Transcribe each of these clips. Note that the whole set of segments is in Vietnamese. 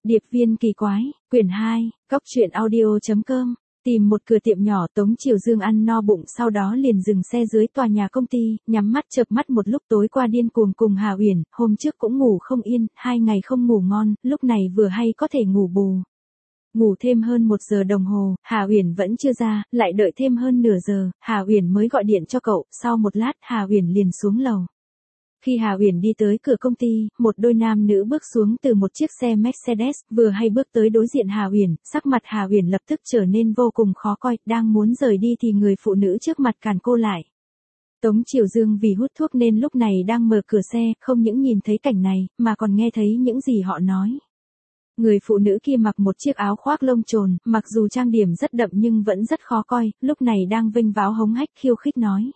Điệp viên kỳ quái, quyển 2, Cóc truyện audio.com. Tìm một cửa tiệm nhỏ, Tống Triều Dương ăn no bụng, sau đó liền dừng xe dưới tòa nhà công ty, nhắm mắt chợp mắt một lúc tối qua điên cuồng cùng Hà Uyển, hôm trước cũng ngủ không yên, 2 ngày không ngủ ngon, lúc này vừa hay có thể ngủ bù. Ngủ thêm hơn 1 giờ đồng hồ, Hà Uyển vẫn chưa ra, lại đợi thêm hơn nửa giờ, Hà Uyển mới gọi điện cho cậu, sau một lát Hà Uyển liền xuống lầu. Khi Hà Uyển đi tới cửa công ty, một đôi nam nữ bước xuống từ một chiếc xe Mercedes, vừa hay bước tới đối diện Hà Uyển, sắc mặt Hà Uyển lập tức trở nên vô cùng khó coi, đang muốn rời đi thì người phụ nữ trước mặt cản cô lại. Tống Triều Dương vì hút thuốc nên lúc này đang mở cửa xe, không những nhìn thấy cảnh này, mà còn nghe thấy những gì họ nói. Người phụ nữ kia mặc một chiếc áo khoác lông trồn, mặc dù trang điểm rất đậm nhưng vẫn rất khó coi, lúc này đang vênh váo hống hách khiêu khích nói.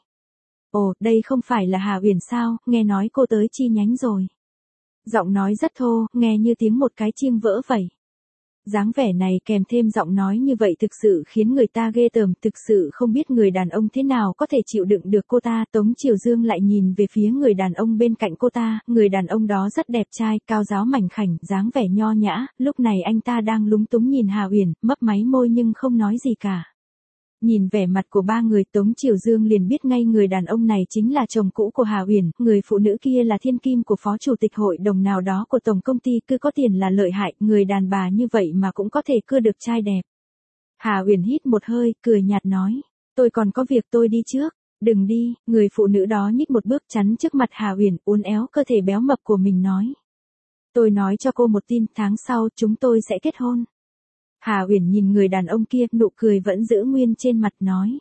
Ồ, đây không phải là Hà Uyển sao, nghe nói cô tới chi nhánh rồi. Giọng nói rất thô, nghe như tiếng một cái chiêng vỡ vậy. Dáng vẻ này kèm thêm giọng nói như vậy thực sự khiến người ta ghê tởm, thực sự không biết người đàn ông thế nào có thể chịu đựng được cô ta. Tống Triều Dương lại nhìn về phía người đàn ông bên cạnh cô ta, người đàn ông đó rất đẹp trai, cao ráo mảnh khảnh, dáng vẻ nho nhã, lúc này anh ta đang lúng túng nhìn Hà Uyển, mấp máy môi nhưng không nói gì cả. Nhìn vẻ mặt của ba người, Tống Triều Dương liền biết ngay người đàn ông này chính là chồng cũ của Hà Uyển, người phụ nữ kia là thiên kim của phó chủ tịch hội đồng nào đó của tổng công ty, cứ có tiền là lợi hại, người đàn bà như vậy mà cũng có thể cưa được trai đẹp. Hà Uyển hít một hơi, cười nhạt nói, tôi còn có việc, tôi đi trước. Đừng đi, người phụ nữ đó nhích một bước chắn trước mặt Hà Uyển, uốn éo cơ thể béo mập của mình nói. Tôi nói cho cô một tin, tháng sau chúng tôi sẽ kết hôn. Hà Uyển nhìn người đàn ông kia, nụ cười vẫn giữ nguyên trên mặt nói.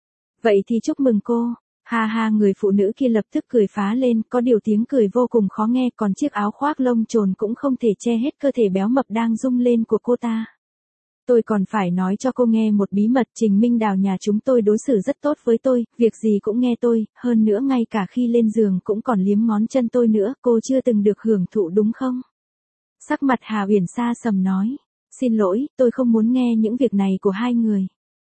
Vậy thì chúc mừng cô. Ha ha, người phụ nữ kia lập tức cười phá lên, có điều tiếng cười vô cùng khó nghe, còn chiếc áo khoác lông trồn cũng không thể che hết cơ thể béo mập đang rung lên của cô ta. Tôi còn phải nói cho cô nghe một bí mật, Trình Minh Đào nhà chúng tôi đối xử rất tốt với tôi, việc gì cũng nghe tôi, hơn nữa ngay cả khi lên giường cũng còn liếm ngón chân tôi nữa, cô chưa từng được hưởng thụ đúng không? Sắc mặt Hà Uyển xa sầm nói. Xin lỗi, tôi không muốn nghe những việc này của hai người.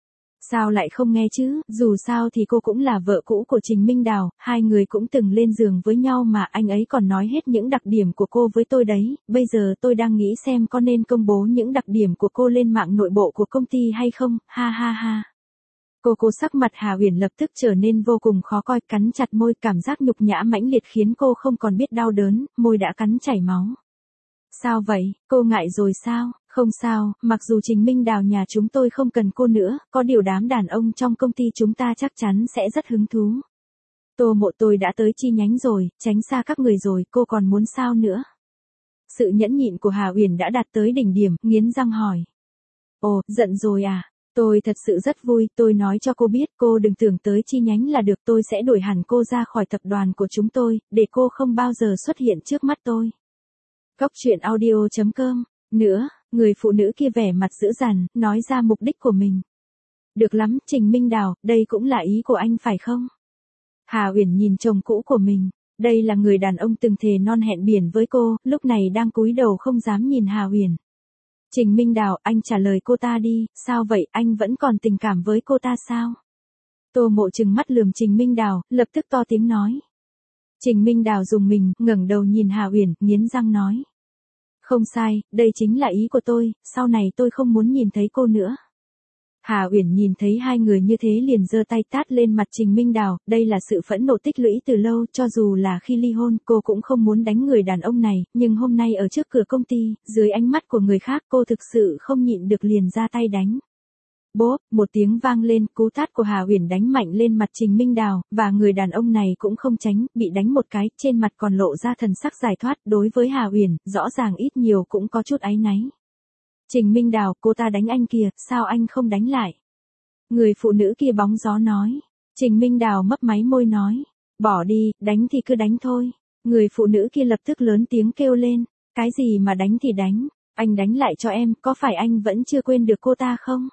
Sao lại không nghe chứ, dù sao thì cô cũng là vợ cũ của Trình Minh Đào, hai người cũng từng lên giường với nhau mà, anh ấy còn nói hết những đặc điểm của cô với tôi đấy, bây giờ tôi đang nghĩ xem có nên công bố những đặc điểm của cô lên mạng nội bộ của công ty hay không, ha ha ha. Cô sắc mặt Hà Uyển lập tức trở nên vô cùng khó coi, cắn chặt môi, cảm giác nhục nhã mãnh liệt khiến cô không còn biết đau đớn, môi đã cắn chảy máu. Sao vậy, cô ngại rồi sao? Không sao, mặc dù Trình Minh Đào nhà chúng tôi không cần cô nữa, có điều đám đàn ông trong công ty chúng ta chắc chắn sẽ rất hứng thú. Tô Mộ, tôi đã tới chi nhánh rồi, tránh xa các người rồi, cô còn muốn sao nữa? Sự nhẫn nhịn của Hà Uyển đã đạt tới đỉnh điểm, nghiến răng hỏi. Ồ, giận rồi à? Tôi thật sự rất vui, tôi nói cho cô biết, cô đừng tưởng tới chi nhánh là được, tôi sẽ đuổi hẳn cô ra khỏi tập đoàn của chúng tôi, để cô không bao giờ xuất hiện trước mắt tôi. Cóc truyện audio.com. Nữa, người phụ nữ kia vẻ mặt dữ dằn, nói ra mục đích của mình. Được lắm, Trình Minh Đào, đây cũng là ý của anh phải không? Hà Uyển nhìn chồng cũ của mình, đây là người đàn ông từng thề non hẹn biển với cô, lúc này đang cúi đầu không dám nhìn Hà Uyển. Trình Minh Đào, anh trả lời cô ta đi, sao vậy, anh vẫn còn tình cảm với cô ta sao? Tô Mộ trừng mắt lườm Trình Minh Đào, lập tức to tiếng nói. Trình Minh Đào rùng mình, ngẩng đầu nhìn Hà Uyển, nghiến răng nói. Không sai, đây chính là ý của tôi, sau này tôi không muốn nhìn thấy cô nữa. Hà Uyển nhìn thấy hai người như thế liền giơ tay tát lên mặt Trình Minh Đào, đây là sự phẫn nộ tích lũy từ lâu, cho dù là khi ly hôn, cô cũng không muốn đánh người đàn ông này, nhưng hôm nay ở trước cửa công ty, dưới ánh mắt của người khác, cô thực sự không nhịn được liền ra tay đánh. Bốp, một tiếng vang lên, cú tát của Hà Uyển đánh mạnh lên mặt Trình Minh Đào, và người đàn ông này cũng không tránh, bị đánh một cái, trên mặt còn lộ ra thần sắc giải thoát, đối với Hà Uyển, rõ ràng ít nhiều cũng có chút áy náy. Trình Minh Đào, cô ta đánh anh kìa, sao anh không đánh lại? Người phụ nữ kia bóng gió nói. Trình Minh Đào mấp máy môi nói, bỏ đi, đánh thì cứ đánh thôi. Người phụ nữ kia lập tức lớn tiếng kêu lên, cái gì mà đánh thì đánh, anh đánh lại cho em, có phải anh vẫn chưa quên được cô ta không?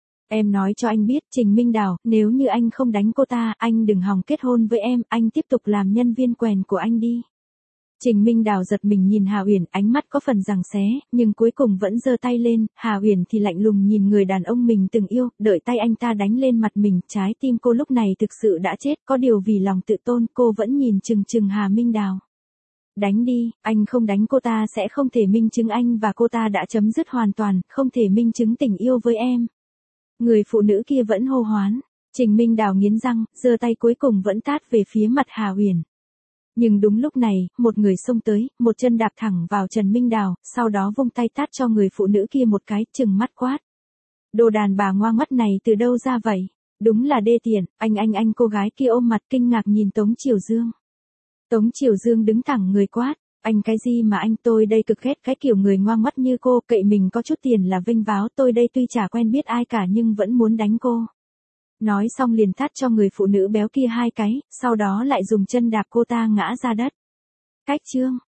Em nói cho anh biết, Trình Minh Đào, nếu như anh không đánh cô ta, anh đừng hòng kết hôn với em, anh tiếp tục làm nhân viên quèn của anh đi. Trình Minh Đào giật mình nhìn Hà Uyển, ánh mắt có phần giằng xé, nhưng cuối cùng vẫn giơ tay lên, Hà Uyển thì lạnh lùng nhìn người đàn ông mình từng yêu, đợi tay anh ta đánh lên mặt mình, trái tim cô lúc này thực sự đã chết, có điều vì lòng tự tôn, cô vẫn nhìn chừng chừng Hà Minh Đào. Đánh đi, anh không đánh cô ta sẽ không thể minh chứng anh và cô ta đã chấm dứt hoàn toàn, không thể minh chứng tình yêu với em. Người phụ nữ kia vẫn hô hoán. Trình Minh Đào nghiến răng, giơ tay cuối cùng vẫn tát về phía mặt Hà Huyền. Nhưng đúng lúc này, một người xông tới, một chân đạp thẳng vào Trần Minh Đào, sau đó vung tay tát cho người phụ nữ kia một cái, trừng mắt quát. Đồ đàn bà ngoang mắt này từ đâu ra vậy? Đúng là đê tiện, anh cô gái kia ôm mặt kinh ngạc nhìn Tống Triều Dương. Tống Triều Dương đứng thẳng người quát. Anh cái gì mà anh, tôi đây cực ghét cái kiểu người ngoang mắt như cô, cậy mình có chút tiền là vênh váo, tôi đây tuy chả quen biết ai cả nhưng vẫn muốn đánh cô. Nói xong liền tát cho người phụ nữ béo kia 2 cái, sau đó lại dùng chân đạp cô ta ngã ra đất. Cách chương.